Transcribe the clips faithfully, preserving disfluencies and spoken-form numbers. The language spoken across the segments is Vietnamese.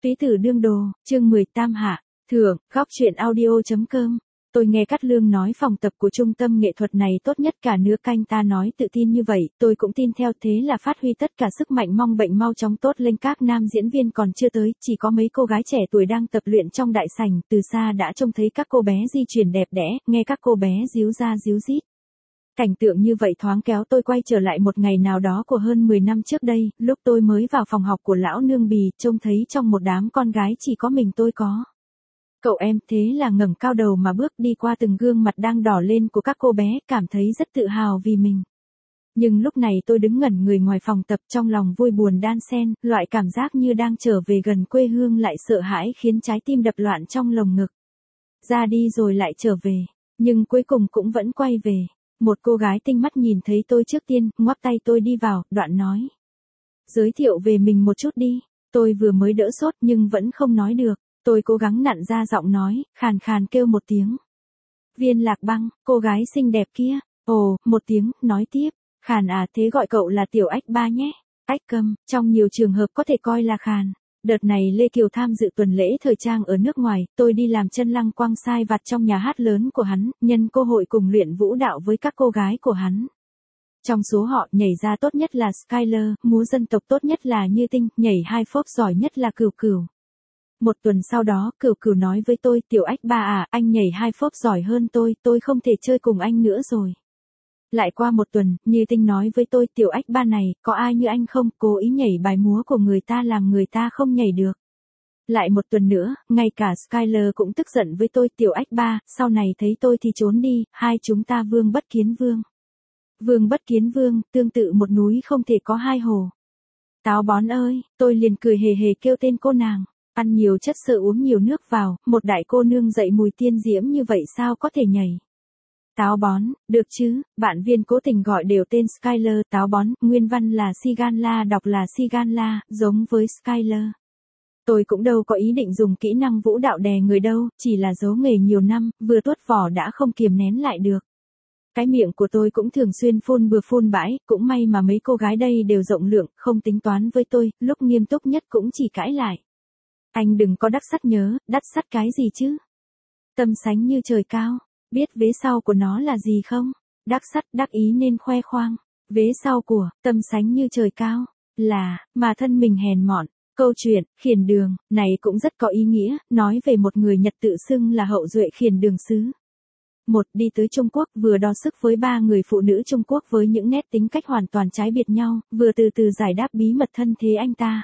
Túy tử đương đồ, chương mười tam hạ, thưởng, góc truyện audio.com. Tôi nghe Cát Lương nói phòng tập của trung tâm nghệ thuật này tốt nhất cả nửa canh ta nói tự tin như vậy, tôi cũng tin theo thế là phát huy tất cả sức mạnh mong bệnh mau chóng tốt lên các nam diễn viên còn chưa tới, chỉ có mấy cô gái trẻ tuổi đang tập luyện trong đại sảnh, từ xa đã trông thấy các cô bé di chuyển đẹp đẽ, nghe các cô bé díu ra díu dít. Cảnh tượng như vậy thoáng kéo tôi quay trở lại một ngày nào đó của hơn mười năm trước đây, lúc tôi mới vào phòng học của lão nương bì, trông thấy trong một đám con gái chỉ có mình tôi có. Cậu em thế là ngẩng cao đầu mà bước đi qua từng gương mặt đang đỏ lên của các cô bé, cảm thấy rất tự hào vì mình. Nhưng lúc này tôi đứng ngẩn người ngoài phòng tập trong lòng vui buồn đan xen, loại cảm giác như đang trở về gần quê hương lại sợ hãi khiến trái tim đập loạn trong lồng ngực. Ra đi rồi lại trở về, nhưng cuối cùng cũng vẫn quay về. Một cô gái tinh mắt nhìn thấy tôi trước tiên, ngoắc tay tôi đi vào, đoạn nói. Giới thiệu về mình một chút đi, tôi vừa mới đỡ sốt nhưng vẫn không nói được, tôi cố gắng nặn ra giọng nói, khàn khàn kêu một tiếng. Viên Lạc Băng, cô gái xinh đẹp kia, ồ, một tiếng, nói tiếp, khàn à thế gọi cậu là Tiểu Ách Ba nhé, Ách Câm, trong nhiều trường hợp có thể coi là khàn. Đợt này Lê Kiều tham dự tuần lễ thời trang ở nước ngoài, tôi đi làm chân lăng quăng sai vặt trong nhà hát lớn của hắn, nhân cơ hội cùng luyện vũ đạo với các cô gái của hắn. Trong số họ, nhảy ra tốt nhất là Skyler, múa dân tộc tốt nhất là Như Tinh, nhảy hai phốp giỏi nhất là Cửu Cửu. Một tuần sau đó, Cửu Cửu nói với tôi, Tiểu Ách Ba à, anh nhảy hai phốp giỏi hơn tôi, tôi không thể chơi cùng anh nữa rồi. Lại qua một tuần, Như Tinh nói với tôi, Tiểu Ách Ba này, có ai như anh không, cố ý nhảy bài múa của người ta làm người ta không nhảy được. Lại một tuần nữa, ngay cả Skyler cũng tức giận với tôi, Tiểu Ách Ba, sau này thấy tôi thì trốn đi, hai chúng ta vương bất kiến vương. Vương bất kiến vương, tương tự một núi không thể có hai hồ. Táo bón ơi, tôi liền cười hề hề kêu tên cô nàng. Ăn nhiều chất sợ uống nhiều nước vào, một đại cô nương dậy mùi tiên diễm như vậy sao có thể nhảy. Táo bón, được chứ, bạn Viên cố tình gọi đều tên Skyler, táo bón, nguyên văn là Siganla đọc là Siganla, giống với Skyler. Tôi cũng đâu có ý định dùng kỹ năng vũ đạo đè người đâu, chỉ là giấu nghề nhiều năm, vừa tuốt vỏ đã không kiềm nén lại được. Cái miệng của tôi cũng thường xuyên phun bừa phun bãi, cũng may mà mấy cô gái đây đều rộng lượng, không tính toán với tôi, lúc nghiêm túc nhất cũng chỉ cãi lại. Anh đừng có đắc sắt nhớ, đắt sắt cái gì chứ? Tâm sánh như trời cao. Biết vế sau của nó là gì không? Đắc sắt đắc ý nên khoe khoang. Vế sau của, tâm sánh như trời cao, là, mà thân mình hèn mọn. Câu chuyện, khiển đường, này cũng rất có ý nghĩa, nói về một người Nhật tự xưng là hậu duệ khiển đường sứ. Một, đi tới Trung Quốc, vừa đo sức với ba người phụ nữ Trung Quốc với những nét tính cách hoàn toàn trái biệt nhau, vừa từ từ giải đáp bí mật thân thế anh ta.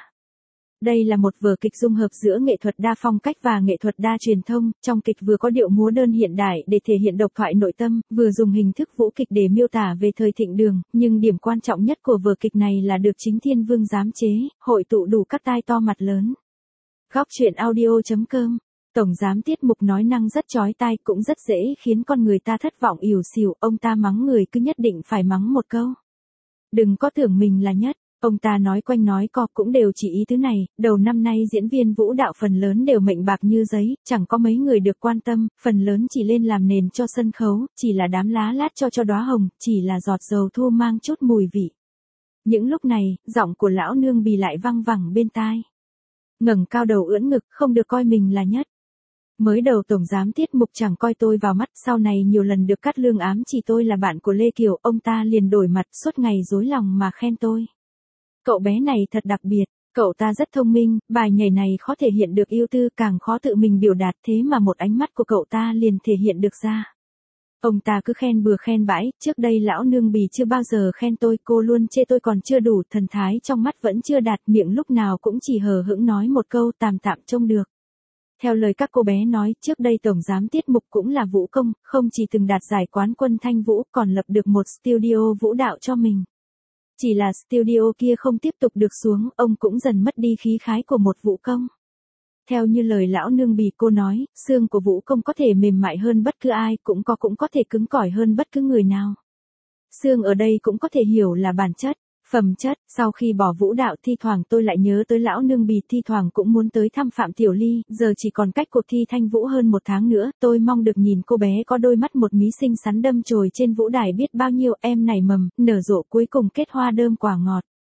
Đây là một vở kịch dung hợp giữa nghệ thuật đa phong cách và nghệ thuật đa truyền thông, trong kịch vừa có điệu múa đơn hiện đại để thể hiện độc thoại nội tâm, vừa dùng hình thức vũ kịch để miêu tả về thời thịnh đường, nhưng điểm quan trọng nhất của vở kịch này là được chính Thiên Vương giám chế, hội tụ đủ các tai to mặt lớn. Góc truyện audio.com. Tổng giám tiết mục nói năng rất chói tai, cũng rất dễ khiến con người ta thất vọng ỉu xìu, ông ta mắng người cứ nhất định phải mắng một câu. Đừng có tưởng mình là nhất. Ông ta nói quanh nói co cũng đều chỉ ý thứ này, đầu năm nay diễn viên vũ đạo phần lớn đều mệnh bạc như giấy, chẳng có mấy người được quan tâm, phần lớn chỉ lên làm nền cho sân khấu, chỉ là đám lá lát cho cho đóa hồng, chỉ là giọt dầu thu mang chút mùi vị. Những lúc này, giọng của lão nương bì lại văng vẳng bên tai. Ngẩng cao đầu ưỡn ngực, không được coi mình là nhất. Mới đầu tổng giám tiết mục chẳng coi tôi vào mắt, sau này nhiều lần được Cát Lương ám chỉ tôi là bạn của Lê Kiều, ông ta liền đổi mặt suốt ngày dối lòng mà khen tôi. Cậu bé này thật đặc biệt, cậu ta rất thông minh, bài nhảy này khó thể hiện được ưu tư, càng khó tự mình biểu đạt, thế mà một ánh mắt của cậu ta liền thể hiện được ra. Ông ta cứ khen bừa khen bãi, trước đây lão nương bì chưa bao giờ khen tôi, cô luôn chê tôi còn chưa đủ, thần thái trong mắt vẫn chưa đạt, miệng lúc nào cũng chỉ hờ hững nói một câu tạm tạm trông được. Theo lời các cô bé nói, trước đây tổng giám tiết mục cũng là vũ công, không chỉ từng đạt giải quán quân Thanh Vũ, còn lập được một studio vũ đạo cho mình. Chỉ là studio kia không tiếp tục được xuống, ông cũng dần mất đi khí khái của một vũ công. Theo như lời lão nương bì cô nói, xương của vũ công có thể mềm mại hơn bất cứ ai, cũng có cũng có thể cứng cỏi hơn bất cứ người nào. Xương ở đây cũng có thể hiểu là bản chất, phẩm chất. Sau khi bỏ vũ đạo thi thoảng tôi lại nhớ tới lão nương bì, thi thoảng cũng muốn tới thăm Phạm Tiểu Ly, giờ chỉ còn cách cuộc thi Thanh Vũ hơn một tháng nữa, tôi mong được nhìn cô bé có đôi mắt một mí xinh xắn đâm chồi trên vũ đài biết bao nhiêu em nảy mầm, nở rộ cuối cùng kết hoa đơm quả ngọt.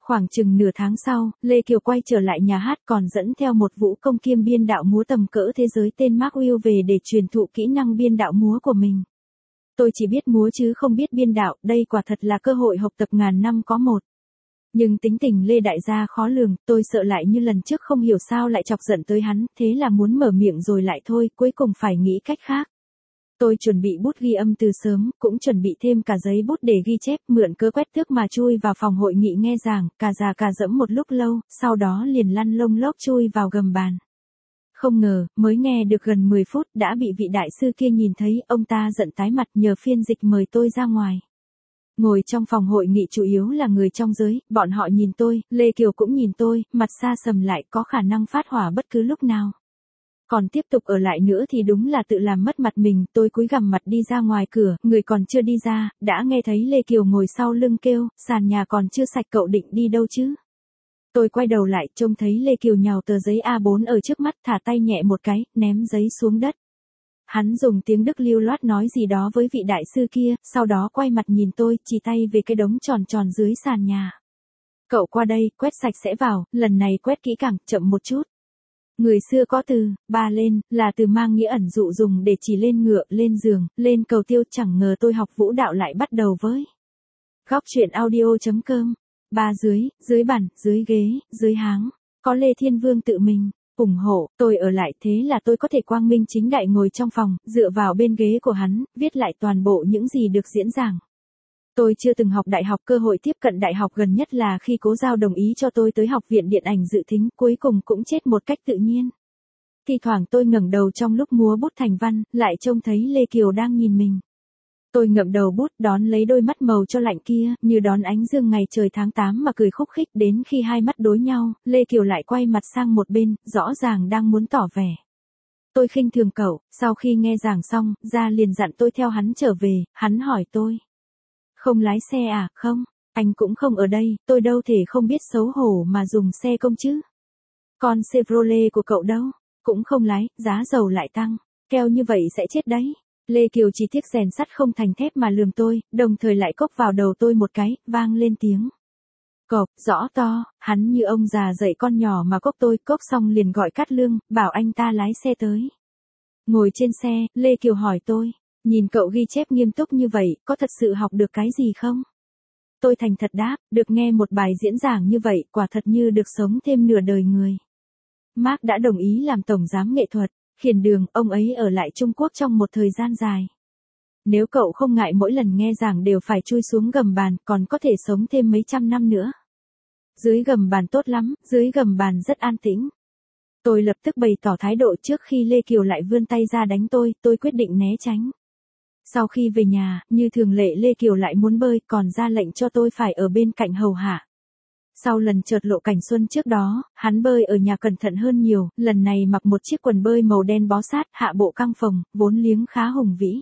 Khoảng chừng nửa tháng sau, Lê Kiều quay trở lại nhà hát còn dẫn theo một vũ công kiêm biên đạo múa tầm cỡ thế giới tên Mark Will về để truyền thụ kỹ năng biên đạo múa của mình. Tôi chỉ biết múa chứ không biết biên đạo, đây quả thật là cơ hội học tập ngàn năm có một. Nhưng tính tình Lê đại gia khó lường, tôi sợ lại như lần trước không hiểu sao lại chọc giận tới hắn, thế là muốn mở miệng rồi lại thôi, cuối cùng phải nghĩ cách khác. Tôi chuẩn bị bút ghi âm từ sớm, cũng chuẩn bị thêm cả giấy bút để ghi chép, mượn cớ quét tước mà chui vào phòng hội nghị nghe giảng, cà già cà dẫm một lúc lâu, sau đó liền lăn lông lốc chui vào gầm bàn. Không ngờ, mới nghe được gần mười phút đã bị vị đại sư kia nhìn thấy, ông ta giận tái mặt nhờ phiên dịch mời tôi ra ngoài. Ngồi trong phòng hội nghị chủ yếu là người trong giới, bọn họ nhìn tôi, Lê Kiều cũng nhìn tôi, mặt xa sầm lại có khả năng phát hỏa bất cứ lúc nào. Còn tiếp tục ở lại nữa thì đúng là tự làm mất mặt mình, tôi cúi gằm mặt đi ra ngoài cửa, người còn chưa đi ra, đã nghe thấy Lê Kiều ngồi sau lưng kêu, sàn nhà còn chưa sạch cậu định đi đâu chứ? Tôi quay đầu lại, trông thấy Lê Kiều nhào tờ giấy A bốn ở trước mắt, thả tay nhẹ một cái, ném giấy xuống đất. Hắn dùng tiếng Đức lưu loát nói gì đó với vị đại sư kia, sau đó quay mặt nhìn tôi, chỉ tay về cái đống tròn tròn dưới sàn nhà. Cậu qua đây, quét sạch sẽ vào, lần này quét kỹ càng, chậm một chút. Người xưa có từ, ba lên, là từ mang nghĩa ẩn dụ dùng để chỉ lên ngựa, lên giường, lên cầu tiêu, chẳng ngờ tôi học vũ đạo lại bắt đầu với. Góc truyện audio chấm com, ba dưới, dưới bàn, dưới ghế, dưới háng, có Lê Thiên Vương tự mình ủng hộ, tôi ở lại thế là tôi có thể quang minh chính đại ngồi trong phòng, dựa vào bên ghế của hắn, viết lại toàn bộ những gì được diễn giảng. Tôi chưa từng học đại học, cơ hội tiếp cận đại học gần nhất là khi Cố Giao đồng ý cho tôi tới học viện điện ảnh dự thính, cuối cùng cũng chết một cách tự nhiên. Thi thoảng tôi ngẩng đầu trong lúc múa bút thành văn, lại trông thấy Lê Kiều đang nhìn mình. Tôi ngậm đầu bút đón lấy đôi mắt màu cho lạnh kia, như đón ánh dương ngày trời tháng tám mà cười khúc khích, đến khi hai mắt đối nhau, Lê Kiều lại quay mặt sang một bên, rõ ràng đang muốn tỏ vẻ. Tôi khinh thường cậu, sau khi nghe giảng xong, ra liền dặn tôi theo hắn trở về, hắn hỏi tôi. Không lái xe à, không, anh cũng không ở đây, tôi đâu thể không biết xấu hổ mà dùng xe công chứ. Con Chevrolet của cậu đâu, cũng không lái, giá dầu lại tăng, keo như vậy sẽ chết đấy. Lê Kiều chỉ tiếc rèn sắt không thành thép mà lườm tôi, đồng thời lại cốc vào đầu tôi một cái, vang lên tiếng. Cộp, rõ to, hắn như ông già dạy con nhỏ mà cốc tôi, cốc xong liền gọi Cát Lương, bảo anh ta lái xe tới. Ngồi trên xe, Lê Kiều hỏi tôi, nhìn cậu ghi chép nghiêm túc như vậy, có thật sự học được cái gì không? Tôi thành thật đáp, được nghe một bài diễn giảng như vậy, quả thật như được sống thêm nửa đời người. Mark đã đồng ý làm tổng giám nghệ thuật, khiển đường, ông ấy ở lại Trung Quốc trong một thời gian dài. Nếu cậu không ngại mỗi lần nghe giảng đều phải chui xuống gầm bàn, còn có thể sống thêm mấy trăm năm nữa. Dưới gầm bàn tốt lắm, dưới gầm bàn rất an tĩnh. Tôi lập tức bày tỏ thái độ trước khi Lê Kiều lại vươn tay ra đánh tôi, tôi quyết định né tránh. Sau khi về nhà, như thường lệ Lê Kiều lại muốn bơi, còn ra lệnh cho tôi phải ở bên cạnh hầu hạ. Sau lần chợt lộ cảnh xuân trước đó, hắn bơi ở nhà cẩn thận hơn nhiều, lần này mặc một chiếc quần bơi màu đen bó sát, hạ bộ căng phồng, vốn liếng khá hùng vĩ.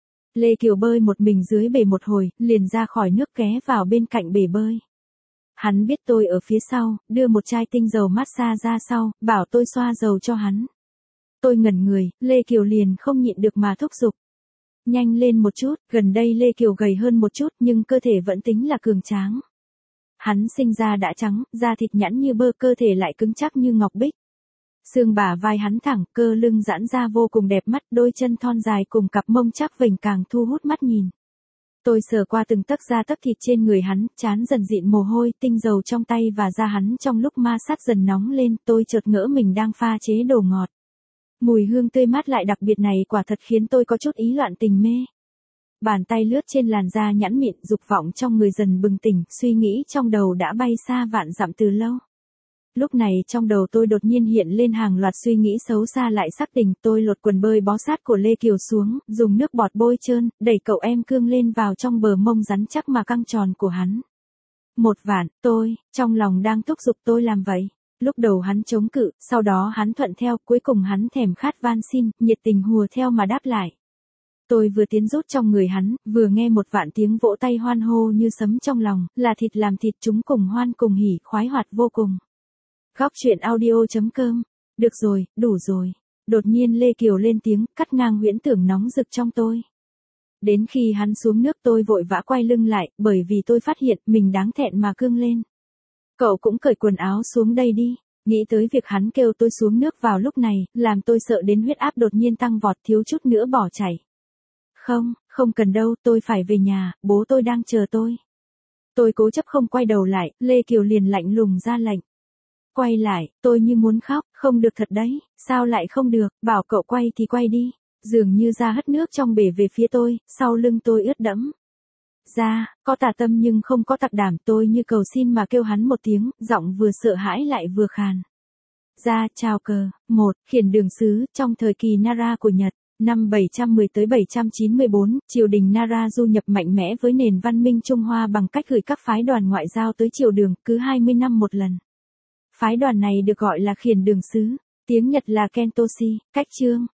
Lê Kiều bơi một mình dưới bể một hồi, liền ra khỏi nước ghé vào bên cạnh bể bơi. Hắn biết tôi ở phía sau, đưa một chai tinh dầu massage ra sau, bảo tôi xoa dầu cho hắn. Tôi ngẩn người, Lê Kiều liền không nhịn được mà thúc giục. Nhanh lên một chút, gần đây Lê Kiều gầy hơn một chút nhưng cơ thể vẫn tính là cường tráng. Hắn sinh ra đã trắng, da thịt nhẵn như bơ, cơ thể lại cứng chắc như ngọc bích. Xương bả vai hắn thẳng, cơ lưng giãn ra vô cùng đẹp mắt, đôi chân thon dài cùng cặp mông chắc vểnh càng thu hút mắt nhìn. Tôi sờ qua từng tấc da tấc thịt trên người hắn, trán dần dịn mồ hôi, tinh dầu trong tay và da hắn trong lúc ma sát dần nóng lên, tôi chợt ngỡ mình đang pha chế đồ ngọt. Mùi hương tươi mát lại đặc biệt này quả thật khiến tôi có chút ý loạn tình mê. Bàn tay lướt trên làn da nhẵn mịn, dục vọng trong người dần bừng tỉnh, suy nghĩ trong đầu đã bay xa vạn dặm từ lâu. Lúc này trong đầu tôi đột nhiên hiện lên hàng loạt suy nghĩ xấu xa lại sắc tình, tôi lột quần bơi bó sát của Lê Kiều xuống, dùng nước bọt bôi trơn, đẩy cậu em cương lên vào trong bờ mông rắn chắc mà căng tròn của hắn. Một vạn, tôi, trong lòng đang thúc giục tôi làm vậy. Lúc đầu hắn chống cự, sau đó hắn thuận theo, cuối cùng hắn thèm khát van xin, nhiệt tình hùa theo mà đáp lại. Tôi vừa tiến rút trong người hắn, vừa nghe một vạn tiếng vỗ tay hoan hô như sấm trong lòng, là thịt làm thịt, chúng cùng hoan cùng hỉ, khoái hoạt vô cùng. Góc truyện audio chấm com. Được rồi, đủ rồi. Đột nhiên Lê Kiều lên tiếng, cắt ngang huyễn tưởng nóng rực trong tôi. Đến khi hắn xuống nước tôi vội vã quay lưng lại, bởi vì tôi phát hiện mình đáng thẹn mà cương lên. Cậu cũng cởi quần áo xuống đây đi. Nghĩ tới việc hắn kêu tôi xuống nước vào lúc này, làm tôi sợ đến huyết áp đột nhiên tăng vọt thiếu chút nữa bỏ chảy. Không, không cần đâu, tôi phải về nhà, bố tôi đang chờ tôi. Tôi cố chấp không quay đầu lại, Lê Kiều liền lạnh lùng ra lệnh. Quay lại, tôi như muốn khóc, không được thật đấy, sao lại không được, bảo cậu quay thì quay đi. Dường như ra hất nước trong bể về phía tôi, sau lưng tôi ướt đẫm. Ra, có tà tâm nhưng không có tặc đảm, tôi như cầu xin mà kêu hắn một tiếng, giọng vừa sợ hãi lại vừa khàn. Ra, chào cờ, một, khiển đường sứ, trong thời kỳ Nara của Nhật, năm bảy trăm mười tới bảy trăm chín mươi bốn, triều đình Nara du nhập mạnh mẽ với nền văn minh Trung Hoa bằng cách gửi các phái đoàn ngoại giao tới triều đường, cứ hai mươi năm một lần. Phái đoàn này được gọi là khiển đường sứ, tiếng Nhật là Kentoshi, cách chương.